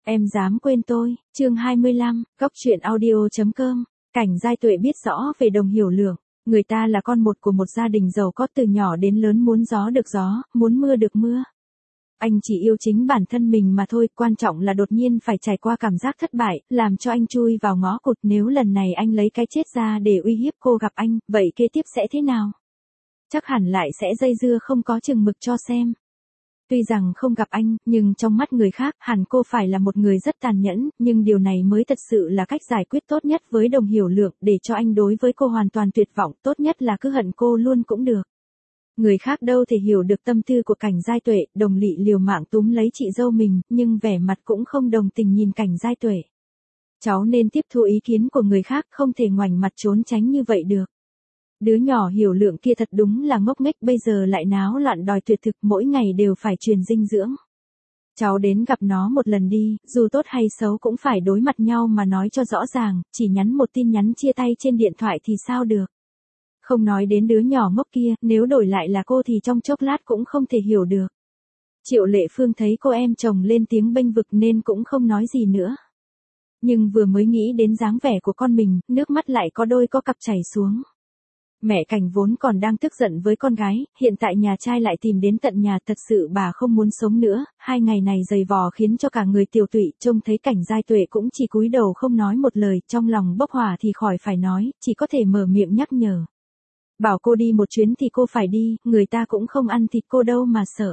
Em dám quên tôi, chương 25, góc truyện audio.com. Cảnh Giai Tuệ biết rõ về Đồng Hiểu Lượng, người ta là con một của một gia đình giàu có, từ nhỏ đến lớn muốn gió được gió, muốn mưa được mưa. Anh chỉ yêu chính bản thân mình mà thôi, quan trọng là đột nhiên phải trải qua cảm giác thất bại, làm cho anh chui vào ngõ cụt. Nếu lần này anh lấy cái chết ra để uy hiếp cô gặp anh, vậy kế tiếp sẽ thế nào? Chắc hẳn lại sẽ dây dưa không có chừng mực cho xem. Tuy rằng không gặp anh, nhưng trong mắt người khác, hẳn cô phải là một người rất tàn nhẫn, nhưng điều này mới thật sự là cách giải quyết tốt nhất với Đồng Hiểu Lượng, để cho anh đối với cô hoàn toàn tuyệt vọng, tốt nhất là cứ hận cô luôn cũng được. Người khác đâu thể hiểu được tâm tư của Cảnh Giai Tuệ. Đồng Lị liều mạng túm lấy chị dâu mình, nhưng vẻ mặt cũng không đồng tình nhìn Cảnh Giai Tuệ. Cháu nên tiếp thu ý kiến của người khác, không thể ngoảnh mặt trốn tránh như vậy được. Đứa nhỏ Hiểu Lượng kia thật đúng là ngốc nghếch, bây giờ lại náo loạn đòi tuyệt thực, mỗi ngày đều phải truyền dinh dưỡng. Cháu đến gặp nó một lần đi, dù tốt hay xấu cũng phải đối mặt nhau mà nói cho rõ ràng, chỉ nhắn một tin nhắn chia tay trên điện thoại thì sao được. Không nói đến đứa nhỏ ngốc kia, nếu đổi lại là cô thì trong chốc lát cũng không thể hiểu được. Triệu Lệ Phương thấy cô em chồng lên tiếng bênh vực nên cũng không nói gì nữa. Nhưng vừa mới nghĩ đến dáng vẻ của con mình, nước mắt lại có đôi có cặp chảy xuống. Mẹ Cảnh vốn còn đang tức giận với con gái, hiện tại nhà trai lại tìm đến tận nhà, thật sự bà không muốn sống nữa. 2 ngày này dày vò khiến cho cả người tiều tụy, trông thấy Cảnh Giai Tuệ cũng chỉ cúi đầu không nói một lời, trong lòng bốc hỏa thì khỏi phải nói, chỉ có thể mở miệng nhắc nhở. Bảo cô đi một chuyến thì cô phải đi, người ta cũng không ăn thịt cô đâu mà sợ.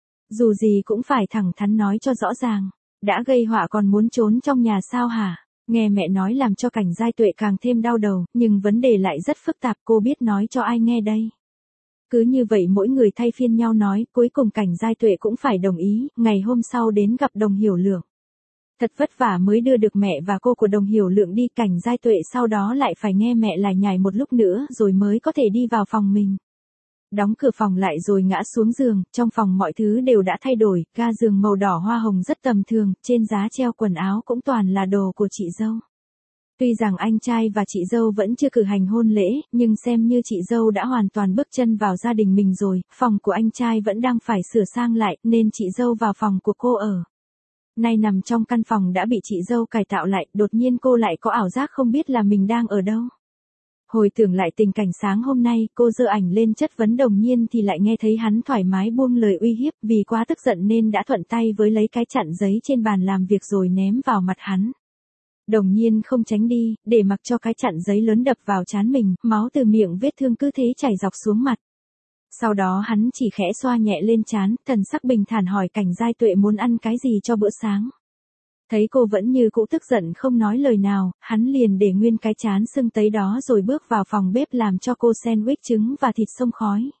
Dù gì cũng phải thẳng thắn nói cho rõ ràng, đã gây họa còn muốn trốn trong nhà sao hả? Nghe mẹ nói làm cho Cảnh Giai Tuệ càng thêm đau đầu, nhưng vấn đề lại rất phức tạp, cô biết nói cho ai nghe đây. Cứ như vậy mỗi người thay phiên nhau nói, cuối cùng Cảnh Giai Tuệ cũng phải đồng ý. Ngày hôm sau đến gặp Đồng Hiểu Lượng. Thật vất vả mới đưa được mẹ và cô của Đồng Hiểu Lượng đi, Cảnh Giai Tuệ sau đó lại phải nghe mẹ lải nhải một lúc nữa rồi mới có thể đi vào phòng mình. Đóng cửa phòng lại rồi ngã xuống giường, trong phòng mọi thứ đều đã thay đổi, ga giường màu đỏ hoa hồng rất tầm thường, trên giá treo quần áo cũng toàn là đồ của chị dâu. Tuy rằng anh trai và chị dâu vẫn chưa cử hành hôn lễ, nhưng xem như chị dâu đã hoàn toàn bước chân vào gia đình mình rồi, phòng của anh trai vẫn đang phải sửa sang lại, nên chị dâu vào phòng của cô ở. Nay nằm trong căn phòng đã bị chị dâu cải tạo lại, đột nhiên cô lại có ảo giác không biết là mình đang ở đâu. Hồi tưởng lại tình cảnh sáng hôm nay, cô giơ ảnh lên chất vấn Đồng Nhiên thì lại nghe thấy hắn thoải mái buông lời uy hiếp, vì quá tức giận nên đã thuận tay với lấy cái chặn giấy trên bàn làm việc rồi ném vào mặt hắn. Đồng Nhiên không tránh đi, để mặc cho cái chặn giấy lớn đập vào trán mình, máu từ miệng vết thương cứ thế chảy dọc xuống mặt. Sau đó hắn chỉ khẽ xoa nhẹ lên trán, thần sắc bình thản hỏi Cảnh Giai Tuệ muốn ăn cái gì cho bữa sáng. Thấy cô vẫn như cũ tức giận không nói lời nào, hắn liền để nguyên cái trán sưng tấy đó rồi bước vào phòng bếp làm cho cô sandwich trứng và thịt xông khói.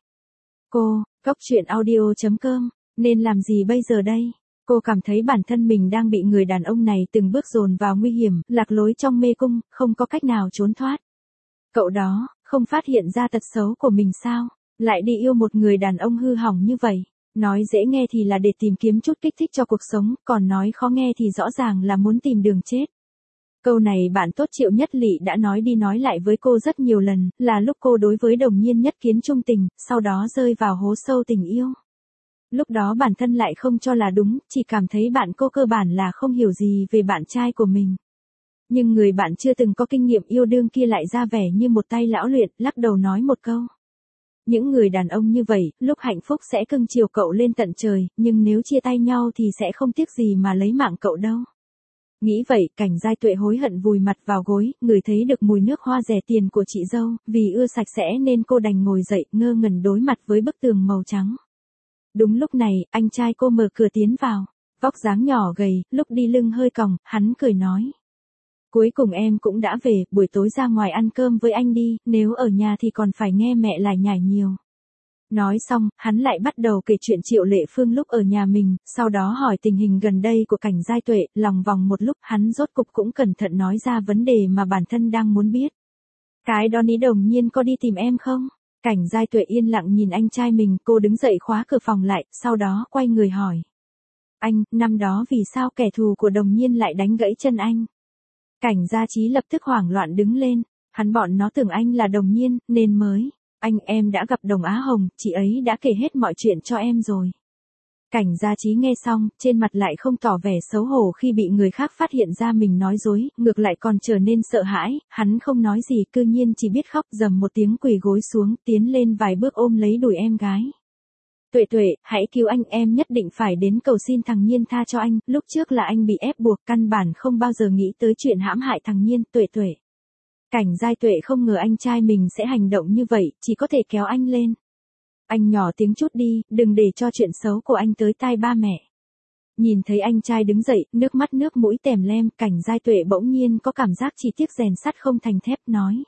Cô, góc truyện audio.com, nên làm gì bây giờ đây? Cô cảm thấy bản thân mình đang bị người đàn ông này từng bước dồn vào nguy hiểm, lạc lối trong mê cung, không có cách nào trốn thoát. Cậu đó, không phát hiện ra tật xấu của mình sao? Lại đi yêu một người đàn ông hư hỏng như vậy. Nói dễ nghe thì là để tìm kiếm chút kích thích cho cuộc sống, còn nói khó nghe thì rõ ràng là muốn tìm đường chết. Câu này bạn tốt Triệu Nhất Lị đã nói đi nói lại với cô rất nhiều lần, là lúc cô đối với Đồng Nhiên nhất kiến trung tình, sau đó rơi vào hố sâu tình yêu. Lúc đó bản thân lại không cho là đúng, chỉ cảm thấy bạn cô cơ bản là không hiểu gì về bạn trai của mình. Nhưng người bạn chưa từng có kinh nghiệm yêu đương kia lại ra vẻ như một tay lão luyện, lắc đầu nói một câu. Những người đàn ông như vậy, lúc hạnh phúc sẽ cưng chiều cậu lên tận trời, nhưng nếu chia tay nhau thì sẽ không tiếc gì mà lấy mạng cậu đâu. Nghĩ vậy, Cảnh Giai Tuệ hối hận vùi mặt vào gối, ngửi thấy được mùi nước hoa rẻ tiền của chị dâu, vì ưa sạch sẽ nên cô đành ngồi dậy, ngơ ngẩn đối mặt với bức tường màu trắng. Đúng lúc này, anh trai cô mở cửa tiến vào, vóc dáng nhỏ gầy, lúc đi lưng hơi còng, hắn cười nói. Cuối cùng em cũng đã về, buổi tối ra ngoài ăn cơm với anh đi, nếu ở nhà thì còn phải nghe mẹ lải nhải nhiều. Nói xong, hắn lại bắt đầu kể chuyện Triệu Lệ Phương lúc ở nhà mình, sau đó hỏi tình hình gần đây của Cảnh Giai Tuệ, lòng vòng một lúc hắn rốt cục cũng cẩn thận nói ra vấn đề mà bản thân đang muốn biết. Cái đó ní Đồng Nhiên có đi tìm em không? Cảnh Giai Tuệ yên lặng nhìn anh trai mình, cô đứng dậy khóa cửa phòng lại, sau đó quay người hỏi. Anh, năm đó vì sao kẻ thù của Đồng Nhiên lại đánh gãy chân anh? Cảnh Gia Trí lập tức hoảng loạn đứng lên, bọn nó tưởng anh là Đồng Nhiên, nên mới. Em đã gặp Đồng Á Hồng, chị ấy đã kể hết mọi chuyện cho em rồi. Cảnh Gia Trí nghe xong, trên mặt lại không tỏ vẻ xấu hổ khi bị người khác phát hiện ra mình nói dối, ngược lại còn trở nên sợ hãi, hắn không nói gì, cư nhiên chỉ biết khóc, rầm một tiếng quỳ gối xuống, tiến lên vài bước ôm lấy đùi em gái. Tuệ Tuệ, hãy cứu anh, em nhất định phải đến cầu xin thằng Nhiên tha cho anh, lúc trước là anh bị ép buộc, căn bản không bao giờ nghĩ tới chuyện hãm hại thằng Nhiên, Tuệ Tuệ. Cảnh Giai Tuệ không ngờ anh trai mình sẽ hành động như vậy, chỉ có thể kéo anh lên. Anh nhỏ tiếng chút đi, đừng để cho chuyện xấu của anh tới tai ba mẹ. Nhìn thấy anh trai đứng dậy, nước mắt nước mũi tèm lem, Cảnh Giai Tuệ bỗng nhiên có cảm giác chỉ tiếc rèn sắt không thành thép, nói.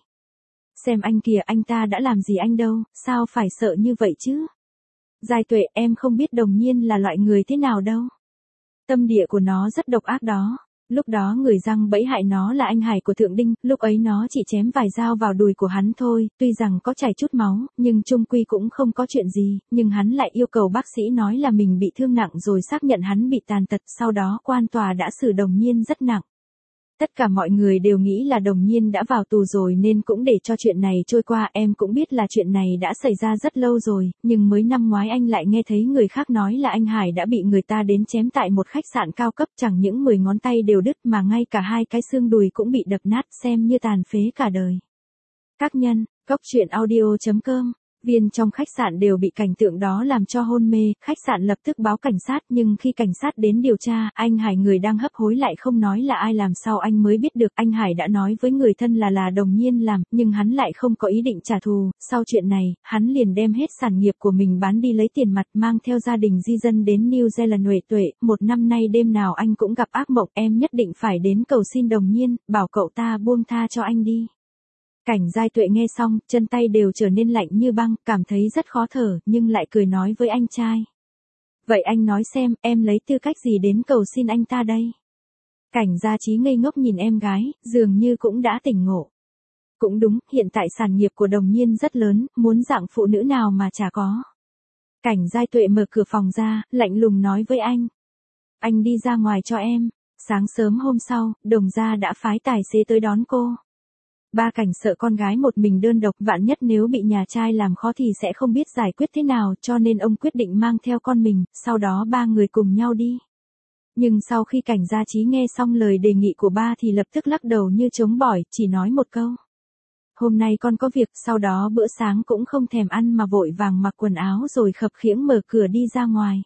Xem anh kìa, anh ta đã làm gì anh đâu, sao phải sợ như vậy chứ? Giai Tuệ, em không biết Đồng Nhiên là loại người thế nào đâu. Tâm địa của nó rất độc ác đó. Lúc đó người giăng bẫy hại nó là anh Hải của Thượng Đinh, lúc ấy nó chỉ chém vài dao vào đùi của hắn thôi, tuy rằng có chảy chút máu, nhưng chung quy cũng không có chuyện gì, nhưng hắn lại yêu cầu bác sĩ nói là mình bị thương nặng rồi xác nhận hắn bị tàn tật, sau đó quan tòa đã xử Đồng Nhiên rất nặng. Tất cả mọi người đều nghĩ là Đồng Nhiên đã vào tù rồi nên cũng để cho chuyện này trôi qua, em cũng biết là chuyện này đã xảy ra rất lâu rồi, nhưng mới năm ngoái anh lại nghe thấy người khác nói là anh Hải đã bị người ta đến chém tại một khách sạn cao cấp, chẳng những 10 ngón tay đều đứt mà ngay cả 2 cái xương đùi cũng bị đập nát, xem như tàn phế cả đời. Các nhân, Cốc Truyện Audio.com. Viên trong khách sạn đều bị cảnh tượng đó làm cho hôn mê, khách sạn lập tức báo cảnh sát, nhưng khi cảnh sát đến điều tra, anh Hải người đang hấp hối lại không nói là ai làm, sao anh mới biết được anh Hải đã nói với người thân là Đồng Nhiên làm, nhưng hắn lại không có ý định trả thù, sau chuyện này, hắn liền đem hết sản nghiệp của mình bán đi lấy tiền mặt, mang theo gia đình di dân đến New Zealand. Tuệ Tuệ, một năm nay đêm nào anh cũng gặp ác mộng, em nhất định phải đến cầu xin Đồng Nhiên, bảo cậu ta buông tha cho anh đi. Cảnh Giai Tuệ nghe xong, chân tay đều trở nên lạnh như băng, cảm thấy rất khó thở, nhưng lại cười nói với anh trai. Vậy anh nói xem, em lấy tư cách gì đến cầu xin anh ta đây? Cảnh Gia Trí ngây ngốc nhìn em gái, dường như cũng đã tỉnh ngộ. Cũng đúng, hiện tại sản nghiệp của Đồng Nhiên rất lớn, muốn dạng phụ nữ nào mà chả có. Cảnh Giai Tuệ mở cửa phòng ra, lạnh lùng nói với anh. Anh đi ra ngoài cho em. Sáng sớm hôm sau, Đồng gia đã phái tài xế tới đón cô. Ba Cảnh sợ con gái một mình đơn độc, vạn nhất nếu bị nhà trai làm khó thì sẽ không biết giải quyết thế nào, cho nên ông quyết định mang theo con mình, sau đó ba người cùng nhau đi. Nhưng sau khi Cảnh Gia Trí nghe xong lời đề nghị của ba thì lập tức lắc đầu như chống bỏi, chỉ nói một câu. Hôm nay con có việc, sau đó bữa sáng cũng không thèm ăn mà vội vàng mặc quần áo rồi khập khiễng mở cửa đi ra ngoài.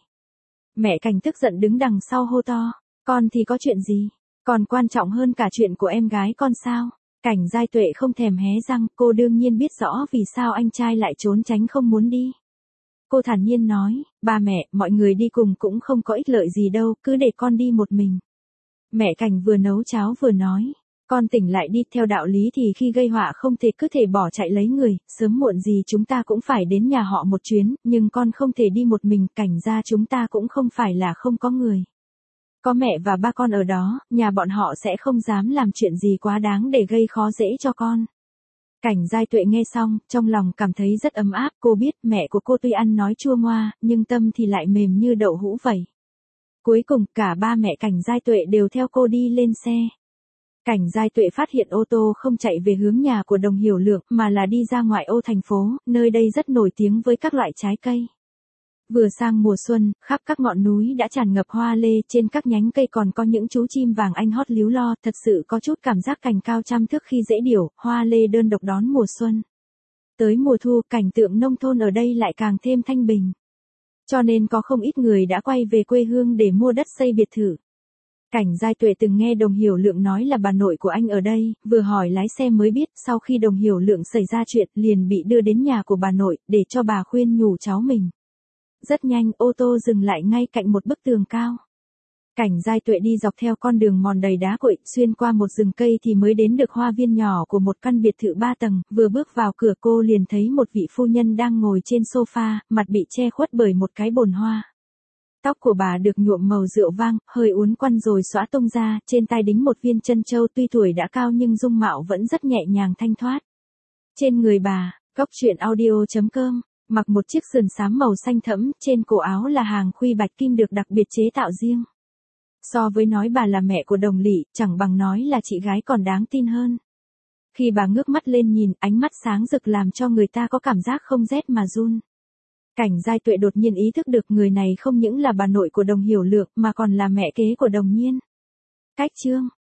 Mẹ Cảnh tức giận đứng đằng sau hô to, con thì có chuyện gì, còn quan trọng hơn cả chuyện của em gái con sao? Cảnh Giai Tuệ không thèm hé răng, cô đương nhiên biết rõ vì sao anh trai lại trốn tránh không muốn đi. Cô thản nhiên nói, ba mẹ, mọi người đi cùng cũng không có ích lợi gì đâu, cứ để con đi một mình. Mẹ Cảnh vừa nấu cháo vừa nói, con tỉnh lại đi, theo đạo lý thì khi gây họa không thể cứ thể bỏ chạy lấy người, sớm muộn gì chúng ta cũng phải đến nhà họ một chuyến, nhưng con không thể đi một mình, Cảnh gia chúng ta cũng không phải là không có người. Có mẹ và ba con ở đó, nhà bọn họ sẽ không dám làm chuyện gì quá đáng để gây khó dễ cho con. Cảnh Giai Tuệ nghe xong, trong lòng cảm thấy rất ấm áp, cô biết mẹ của cô tuy ăn nói chua ngoa, nhưng tâm thì lại mềm như đậu hũ vậy. Cuối cùng, cả ba mẹ Cảnh Giai Tuệ đều theo cô đi lên xe. Cảnh Giai Tuệ phát hiện ô tô không chạy về hướng nhà của Đồng Hiểu Lượng, mà là đi ra ngoại ô thành phố, nơi đây rất nổi tiếng với các loại trái cây. Vừa sang mùa xuân, khắp các ngọn núi đã tràn ngập hoa lê, trên các nhánh cây còn có những chú chim vàng anh hót líu lo, thật sự có chút cảm giác cành cao trăm thước khi dễ điểu, hoa lê đơn độc đón mùa xuân. Tới mùa thu, cảnh tượng nông thôn ở đây lại càng thêm thanh bình. Cho nên có không ít người đã quay về quê hương để mua đất xây biệt thự. Cảnh Giai Tuệ từng nghe Đồng Hiểu Lượng nói là bà nội của anh ở đây, vừa hỏi lái xe mới biết, sau khi Đồng Hiểu Lượng xảy ra chuyện, liền bị đưa đến nhà của bà nội, để cho bà khuyên nhủ cháu mình. Rất nhanh, ô tô dừng lại ngay cạnh một bức tường cao. Cảnh Giai Tuệ đi dọc theo con đường mòn đầy đá cuội, xuyên qua một rừng cây thì mới đến được hoa viên nhỏ của một căn biệt thự 3 tầng, vừa bước vào cửa cô liền thấy một vị phu nhân đang ngồi trên sofa, mặt bị che khuất bởi một cái bồn hoa. Tóc của bà được nhuộm màu rượu vang, hơi uốn quăn rồi xõa tung ra, trên tai đính một viên chân châu, tuy tuổi đã cao nhưng dung mạo vẫn rất nhẹ nhàng thanh thoát. Trên người bà, Cốc Truyện Audio.com, mặc một chiếc sườn xám màu xanh thẫm, trên cổ áo là hàng khuy bạch kim được đặc biệt chế tạo riêng. So với nói bà là mẹ của Đồng Lỵ, chẳng bằng nói là chị gái còn đáng tin hơn. Khi bà ngước mắt lên nhìn, ánh mắt sáng rực làm cho người ta có cảm giác không rét mà run. Cảnh Giai Tuệ đột nhiên ý thức được người này không những là bà nội của Đồng Hiểu Lượng mà còn là mẹ kế của Đồng Nhiên. Cách chương